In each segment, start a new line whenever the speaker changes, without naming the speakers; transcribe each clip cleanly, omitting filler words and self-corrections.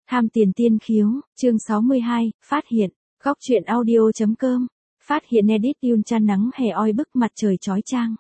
Tham tiền tiên khiếu, chương 62, phát hiện, góc truyện audio.com, phát hiện edit Yun Chan nắng hè oi bức mặt trời chói chang.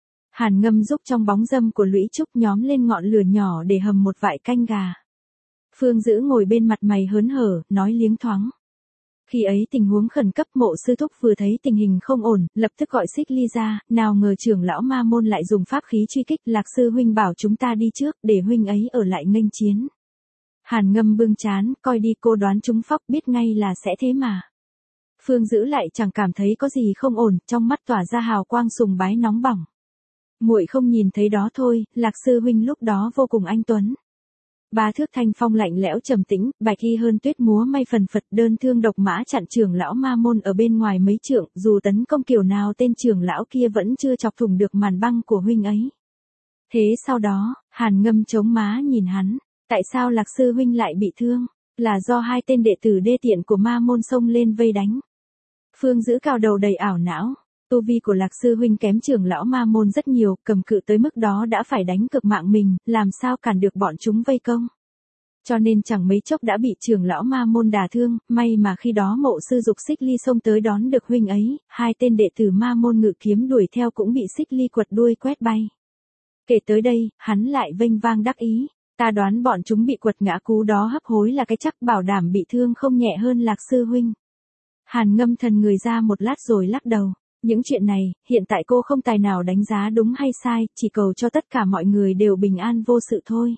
Hàn Ngâm giúp trong bóng râm của lũy trúc nhóm lên ngọn lửa nhỏ để hầm một vại canh gà. Phương Dữ ngồi bên mặt mày hớn hở, nói liếng thoáng. Khi ấy tình huống khẩn cấp, Mộ sư thúc vừa thấy tình hình không ổn, lập tức gọi Xích Ly ra, nào ngờ trưởng lão Ma Môn lại dùng pháp khí truy kích. Lạc sư huynh bảo chúng ta đi trước, để huynh ấy ở lại nghênh chiến. Hàn Ngâm bưng trán, coi đi, cô đoán trúng phóc, biết ngay là sẽ thế mà. Phương Dữ lại chẳng cảm thấy có gì không ổn, trong mắt tỏa ra hào quang sùng bái nóng bỏng. Muội không nhìn thấy đó thôi, Lạc sư huynh lúc đó vô cùng anh tuấn. Ba thước thanh phong lạnh lẽo trầm tĩnh, bạch y hơn tuyết múa may phần phật, đơn thương độc mã chặn trưởng lão Ma Môn ở bên ngoài mấy trượng, dù tấn công kiểu nào tên trưởng lão kia vẫn chưa chọc thủng được màn băng của huynh ấy. Thế sau đó, Hàn Ngâm chống má nhìn hắn, tại sao Lạc sư huynh lại bị thương? Là do hai tên đệ tử đê tiện của Ma Môn xông lên vây đánh. Phương Dữ cao đầu đầy ảo não. Tu vi của Lạc sư huynh kém trưởng lão Ma Môn rất nhiều, cầm cự tới mức đó đã phải đánh cực mạng mình, làm sao cản được bọn chúng vây công. Cho nên chẳng mấy chốc đã bị trưởng lão Ma Môn đả thương, may mà khi đó Mộ sư dục Xích Ly xông tới đón được huynh ấy, hai tên đệ tử Ma Môn ngự kiếm đuổi theo cũng bị Xích Ly quật đuôi quét bay. Kể tới đây, hắn lại vênh vang đắc ý, ta đoán bọn chúng bị quật ngã cú đó hấp hối là cái chắc, bảo đảm bị thương không nhẹ hơn Lạc sư huynh. Hàn Ngâm thần người ra một lát rồi lắc đầu. Những chuyện này, hiện tại cô không tài nào đánh giá đúng hay sai, chỉ cầu cho tất cả mọi người đều bình an vô sự thôi.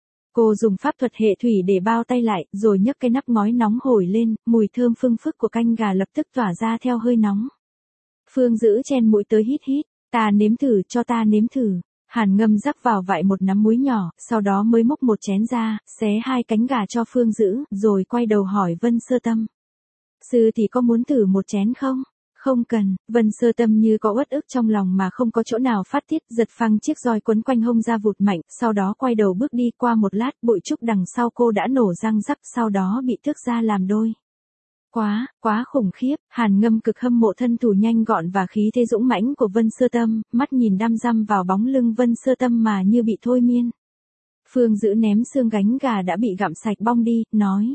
Cô dùng pháp thuật hệ thủy để bao tay lại, rồi nhấc cái nắp ngói nóng hổi lên, mùi thơm phưng phức của canh gà lập tức tỏa ra theo hơi nóng. Phương Dữ chen mũi tới hít hít, ta nếm thử, cho ta nếm thử. Hàn Ngâm rắc vào vại một nắm muối nhỏ, sau đó mới múc một chén ra, xé hai cánh gà cho Phương Dữ, rồi quay đầu hỏi Vân Sơ Tâm. Sư thì có muốn thử một chén không? Không cần, Vân Sơ Tâm như có uất ức trong lòng mà không có chỗ nào phát tiết, giật phăng chiếc roi quấn quanh hông ra vụt mạnh, sau đó quay đầu bước đi. Qua một lát, bụi trúc đằng sau cô đã nổ răng rắc, sau đó bị tước ra làm đôi. Quá khủng khiếp. Hàn Ngâm cực hâm mộ thân thủ nhanh gọn và khí thế dũng mãnh của Vân Sơ Tâm, mắt nhìn đăm dăm vào bóng lưng Vân Sơ Tâm mà như bị thôi miên. Phương Dữ ném xương gánh gà đã bị gặm sạch bong đi, nói.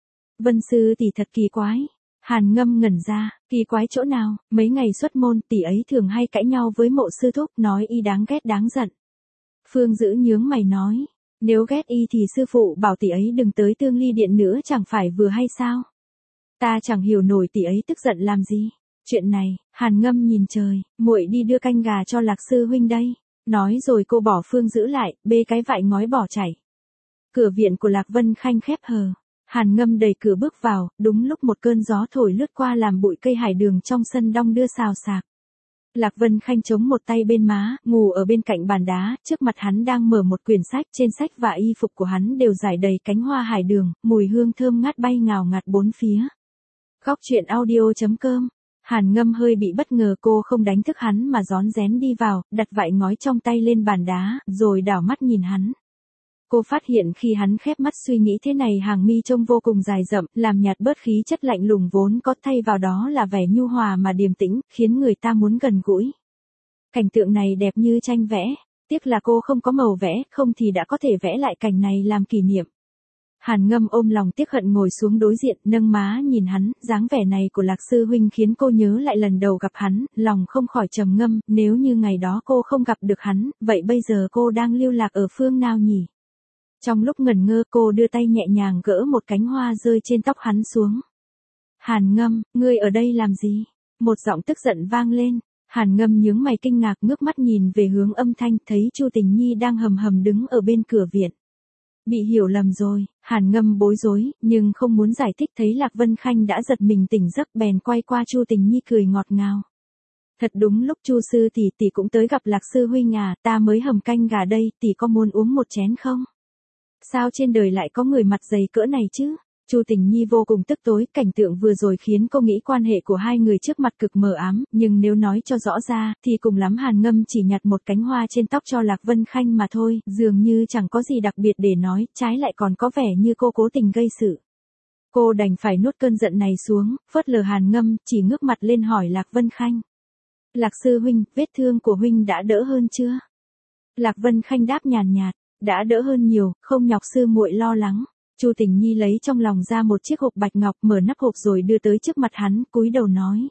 Vân sư tỷ thật kỳ quái. Hàn Ngâm ngẩn ra, kỳ quái chỗ nào? Mấy ngày xuất môn, tỷ ấy thường hay cãi nhau với Mộ sư thúc, nói y đáng ghét đáng giận. Phương Dữ nhướng mày nói, nếu ghét y thì sư phụ bảo tỷ ấy đừng tới Tương Ly Điện nữa chẳng phải vừa hay sao? Ta chẳng hiểu nổi tỷ ấy tức giận làm gì. Chuyện này, Hàn Ngâm nhìn trời, muội đi đưa canh gà cho Lạc sư huynh đây. Nói rồi cô bỏ Phương Dữ lại, bê cái vại ngói bỏ chạy. Cửa viện của Lạc Vân Khanh khép hờ. Hàn Ngâm đẩy cửa bước vào, đúng lúc một cơn gió thổi lướt qua làm bụi cây hải đường trong sân đong đưa xào xạc. Lạc Vân Khanh chống một tay bên má, ngủ ở bên cạnh bàn đá, trước mặt hắn đang mở một quyển sách, trên sách và y phục của hắn đều rải đầy cánh hoa hải đường, mùi hương thơm ngát bay ngào ngạt bốn phía. Góc truyện audio.com. Hàn Ngâm hơi bị bất ngờ, cô không đánh thức hắn mà rón rén đi vào, đặt vại ngói trong tay lên bàn đá, rồi đảo mắt nhìn hắn. Cô phát hiện khi hắn khép mắt suy nghĩ thế này, hàng mi trông vô cùng dài rậm, làm nhạt bớt khí chất lạnh lùng vốn có, thay vào đó là vẻ nhu hòa mà điềm tĩnh, khiến người ta muốn gần gũi. Cảnh tượng này đẹp như tranh vẽ, tiếc là cô không có màu vẽ, không thì đã có thể vẽ lại cảnh này làm kỷ niệm. Hàn Ngâm ôm lòng tiếc hận ngồi xuống đối diện, nâng má nhìn hắn, dáng vẻ này của Lạc sư huynh khiến cô nhớ lại lần đầu gặp hắn, lòng không khỏi trầm ngâm, nếu như ngày đó cô không gặp được hắn, vậy bây giờ cô đang lưu lạc ở phương nào nhỉ? Trong lúc ngẩn ngơ, cô đưa tay nhẹ nhàng gỡ một cánh hoa rơi trên tóc hắn xuống. Hàn Ngâm, ngươi ở đây làm gì? Một giọng tức giận vang lên. Hàn Ngâm nhướng mày kinh ngạc, ngước mắt nhìn về hướng âm thanh, thấy Chu Tình Nhi đang hầm hầm đứng ở bên cửa viện. Bị hiểu lầm rồi. Hàn Ngâm bối rối, nhưng không muốn giải thích, thấy Lạc Vân Khanh đã giật mình tỉnh giấc, bèn quay qua Chu Tình Nhi cười ngọt ngào. Thật đúng lúc Chu sư tỷ cũng tới gặp Lạc sư huynh à, ta mới hầm canh gà đây, tỷ có muốn uống một chén không? Sao trên đời lại có người mặt dày cỡ này chứ? Chu Tình Nhi vô cùng tức tối, cảnh tượng vừa rồi khiến cô nghĩ quan hệ của hai người trước mặt cực mờ ám, nhưng nếu nói cho rõ ra, thì cùng lắm Hàn Ngâm chỉ nhặt một cánh hoa trên tóc cho Lạc Vân Khanh mà thôi, dường như chẳng có gì đặc biệt để nói, trái lại còn có vẻ như cô cố tình gây sự. Cô đành phải nuốt cơn giận này xuống, phớt lờ Hàn Ngâm, chỉ ngước mặt lên hỏi Lạc Vân Khanh. Lạc sư huynh, vết thương của huynh đã đỡ hơn chưa? Lạc Vân Khanh đáp nhàn nhạt. Đã đỡ hơn nhiều, không nhọc sư muội lo lắng. Chu Tình Nhi lấy trong lòng ra một chiếc hộp bạch ngọc, mở nắp hộp rồi đưa tới trước mặt hắn, cúi đầu nói.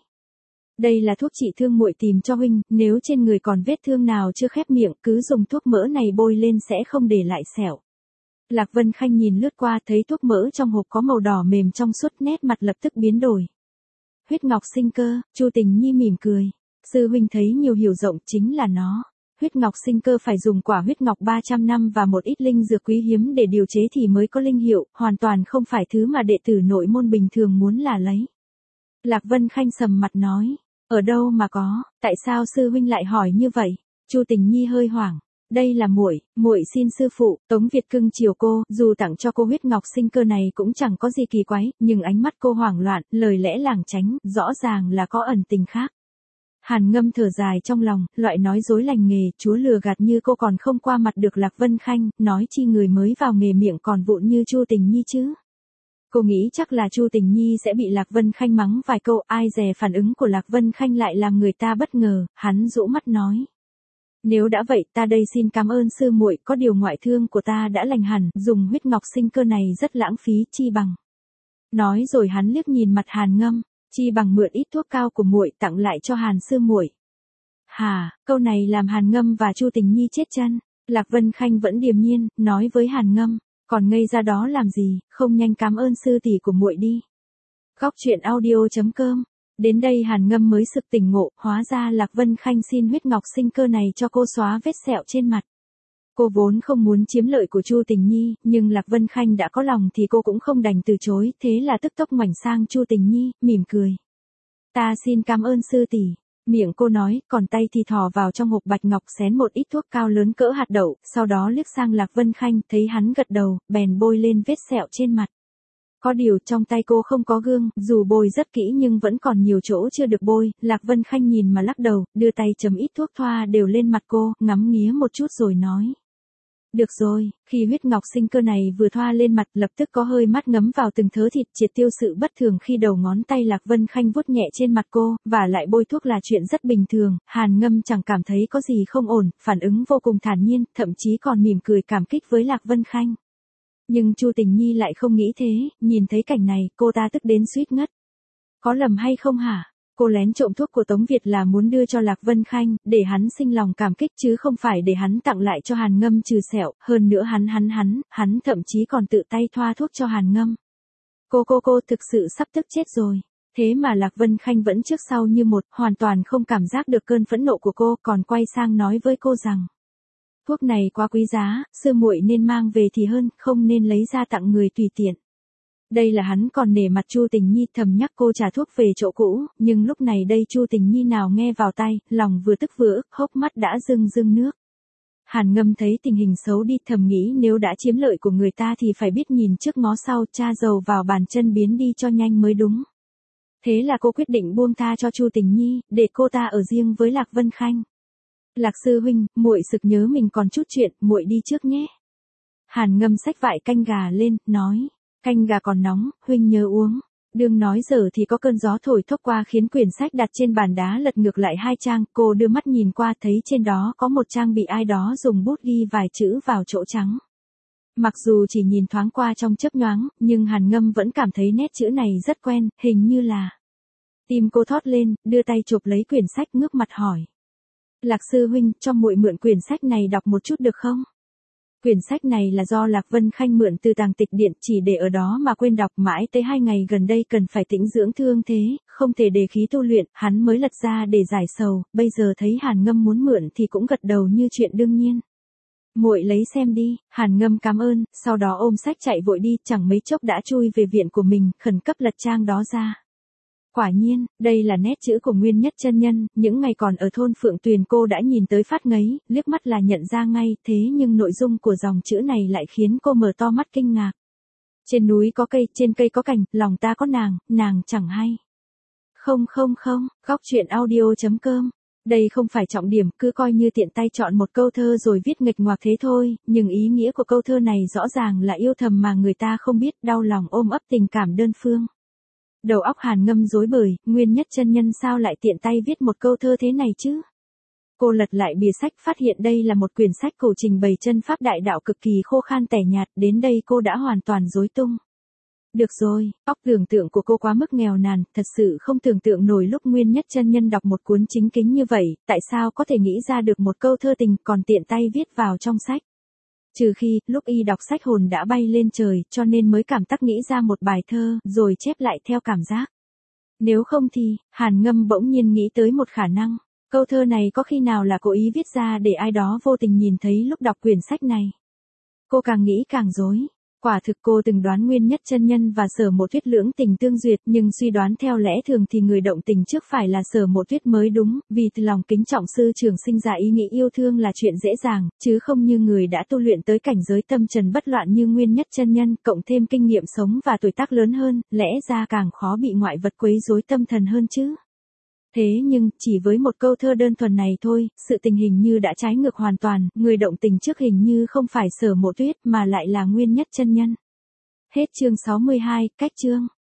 Đây là thuốc trị thương muội tìm cho huynh, nếu trên người còn vết thương nào chưa khép miệng, cứ dùng thuốc mỡ này bôi lên sẽ không để lại sẹo. Lạc Vân Khanh nhìn lướt qua thấy thuốc mỡ trong hộp có màu đỏ mềm trong suốt, nét mặt lập tức biến đổi. Huyết ngọc sinh cơ, Chu Tình Nhi mỉm cười. Sư huynh thấy nhiều hiểu rộng, chính là nó. Huyết ngọc sinh cơ phải dùng quả huyết ngọc 300 năm và một ít linh dược quý hiếm để điều chế thì mới có linh hiệu, hoàn toàn không phải thứ mà đệ tử nội môn bình thường muốn là lấy. Lạc Vân Khanh sầm mặt nói, ở đâu mà có, tại sao sư huynh lại hỏi như vậy? Chu Tình Nhi hơi hoảng. Đây là muội xin sư phụ. Tống Việt cưng chiều cô, dù tặng cho cô huyết ngọc sinh cơ này cũng chẳng có gì kỳ quái, nhưng ánh mắt cô hoảng loạn, lời lẽ lảng tránh, rõ ràng là có ẩn tình khác. Hàn Ngâm thở dài trong lòng, loại nói dối lành nghề, chúa lừa gạt như cô còn không qua mặt được Lạc Vân Khanh, nói chi người mới vào nghề miệng còn vụn như Chu Tình Nhi chứ. Cô nghĩ chắc là Chu Tình Nhi sẽ bị Lạc Vân Khanh mắng vài câu, ai dè phản ứng của Lạc Vân Khanh lại làm người ta bất ngờ, hắn rũ mắt nói. Nếu đã vậy ta đây xin cảm ơn sư muội, có điều ngoại thương của ta đã lành hẳn, dùng huyết ngọc sinh cơ này rất lãng phí, chi bằng. Nói rồi hắn liếc nhìn mặt Hàn Ngâm, chi bằng mượn ít thuốc cao của muội tặng lại cho Hàn sư muội. Hà, câu này làm Hàn Ngâm và Chu Tình Nhi chết chân. Lạc Vân Khanh vẫn điềm nhiên, nói với Hàn Ngâm, còn ngây ra đó làm gì, không nhanh cảm ơn sư tỷ của muội đi. Góc truyện audio.com. Đến đây Hàn Ngâm mới sực tỉnh ngộ, hóa ra Lạc Vân Khanh xin huyết ngọc sinh cơ này cho cô xóa vết sẹo trên mặt. Cô vốn không muốn chiếm lợi của Chu Tình Nhi, nhưng Lạc Vân Khanh đã có lòng thì cô cũng không đành từ chối, thế là tức tốc ngoảnh sang Chu Tình Nhi, mỉm cười. Ta xin cảm ơn sư tỷ. Miệng cô nói, còn tay thì thò vào trong hộp bạch ngọc xén một ít thuốc cao lớn cỡ hạt đậu, sau đó liếc sang Lạc Vân Khanh, thấy hắn gật đầu, bèn bôi lên vết sẹo trên mặt. Có điều trong tay cô không có gương, dù bôi rất kỹ nhưng vẫn còn nhiều chỗ chưa được bôi, Lạc Vân Khanh nhìn mà lắc đầu, đưa tay chấm ít thuốc thoa đều lên mặt cô, ngắm nghía một chút rồi nói. Được rồi, khi huyết ngọc sinh cơ này vừa thoa lên mặt lập tức có hơi mắt ngấm vào từng thớ thịt, triệt tiêu sự bất thường khi đầu ngón tay Lạc Vân Khanh vuốt nhẹ trên mặt cô, và lại bôi thuốc là chuyện rất bình thường, Hàn Ngâm chẳng cảm thấy có gì không ổn, phản ứng vô cùng thản nhiên, thậm chí còn mỉm cười cảm kích với Lạc Vân Khanh. Nhưng Chu Tình Nhi lại không nghĩ thế, nhìn thấy cảnh này, cô ta tức đến suýt ngất. Có lầm hay không hả? Cô lén trộm thuốc của Tống Việt là muốn đưa cho Lạc Vân Khanh, để hắn sinh lòng cảm kích chứ không phải để hắn tặng lại cho Hàn Ngâm trừ sẹo, hơn nữa hắn thậm chí còn tự tay thoa thuốc cho Hàn Ngâm. Cô thực sự sắp tức chết rồi. Thế mà Lạc Vân Khanh vẫn trước sau như một, hoàn toàn không cảm giác được cơn phẫn nộ của cô, còn quay sang nói với cô rằng. Thuốc này quá quý giá, sư muội nên mang về thì hơn, không nên lấy ra tặng người tùy tiện. Đây là hắn còn nể mặt Chu Tình Nhi, thầm nhắc cô trả thuốc về chỗ cũ, nhưng lúc này đây Chu Tình Nhi nào nghe vào tai, lòng vừa tức vừa ức, hốc mắt đã rưng nước. Hàn Ngâm thấy tình hình xấu đi, thầm nghĩ nếu đã chiếm lợi của người ta thì phải biết nhìn trước ngó sau, tra dầu vào bàn chân biến đi cho nhanh mới đúng. Thế là cô quyết định buông tha cho Chu Tình Nhi, để cô ta ở riêng với Lạc Vân Khanh. Lạc sư huynh, muội sực nhớ mình còn chút chuyện, muội đi trước nhé. Hàn Ngâm xách vại canh gà lên, nói, canh gà còn nóng, huynh nhớ uống. Đương nói giờ thì có cơn gió thổi thốc qua khiến quyển sách đặt trên bàn đá lật ngược lại 2 trang, cô đưa mắt nhìn qua thấy trên đó có một trang bị ai đó dùng bút ghi vài chữ vào chỗ trắng. Mặc dù chỉ nhìn thoáng qua trong chớp nhoáng, nhưng Hàn Ngâm vẫn cảm thấy nét chữ này rất quen, hình như là. Tim cô thót lên, đưa tay chụp lấy quyển sách ngước mặt hỏi. Lạc sư huynh, cho muội mượn quyển sách này đọc một chút được không? Quyển sách này là do Lạc Vân Khanh mượn từ tàng tịch điện, chỉ để ở đó mà quên đọc mãi tới 2 ngày gần đây cần phải tĩnh dưỡng thương thế, không thể đề khí tu luyện, hắn mới lật ra để giải sầu, bây giờ thấy Hàn Ngâm muốn mượn thì cũng gật đầu như chuyện đương nhiên. Muội lấy xem đi. Hàn Ngâm cảm ơn, sau đó ôm sách chạy vội đi, chẳng mấy chốc đã chui về viện của mình, khẩn cấp lật trang đó ra. Quả nhiên, đây là nét chữ của Nguyên Nhất chân nhân, những ngày còn ở thôn Phượng Tuyền cô đã nhìn tới phát ngấy, liếc mắt là nhận ra ngay, thế nhưng nội dung của dòng chữ này lại khiến cô mở to mắt kinh ngạc. Trên núi có cây, trên cây có cành, lòng ta có nàng chẳng hay. Không, góc truyện audio.com. Đây không phải trọng điểm, cứ coi như tiện tay chọn một câu thơ rồi viết nghịch ngoạc thế thôi, nhưng ý nghĩa của câu thơ này rõ ràng là yêu thầm mà người ta không biết, đau lòng ôm ấp tình cảm đơn phương. Đầu óc Hàn Ngâm rối bời, Nguyên Nhất chân nhân sao lại tiện tay viết một câu thơ thế này chứ? Cô lật lại bìa sách phát hiện đây là một quyển sách cổ trình bày chân pháp đại đạo cực kỳ khô khan tẻ nhạt, đến đây cô đã hoàn toàn rối tung. Được rồi, óc tưởng tượng của cô quá mức nghèo nàn, thật sự không tưởng tượng nổi lúc Nguyên Nhất chân nhân đọc một cuốn chính kính như vậy, tại sao có thể nghĩ ra được một câu thơ tình còn tiện tay viết vào trong sách. Trừ khi, lúc y đọc sách hồn đã bay lên trời, cho nên mới cảm tác nghĩ ra một bài thơ, rồi chép lại theo cảm giác. Nếu không thì, Hàn Ngâm bỗng nhiên nghĩ tới một khả năng. Câu thơ này có khi nào là cố ý viết ra để ai đó vô tình nhìn thấy lúc đọc quyển sách này. Cô càng nghĩ càng rối. Quả thực cô từng đoán Nguyên Nhất chân nhân và Sở Mộ Tuyết lưỡng tình tương duyệt, nhưng suy đoán theo lẽ thường thì người động tình trước phải là Sở Mộ Tuyết mới đúng, vì từ lòng kính trọng sư trưởng sinh ra ý nghĩ yêu thương là chuyện dễ dàng, chứ không như người đã tu luyện tới cảnh giới tâm trần bất loạn như Nguyên Nhất chân nhân, cộng thêm kinh nghiệm sống và tuổi tác lớn hơn, lẽ ra càng khó bị ngoại vật quấy rối tâm thần hơn chứ. Thế nhưng, chỉ với một câu thơ đơn thuần này thôi, sự tình hình như đã trái ngược hoàn toàn, người động tình trước hình như không phải Sở Mộ Tuyết mà lại là Nguyên Nhất chân nhân. Hết chương 62, cách chương.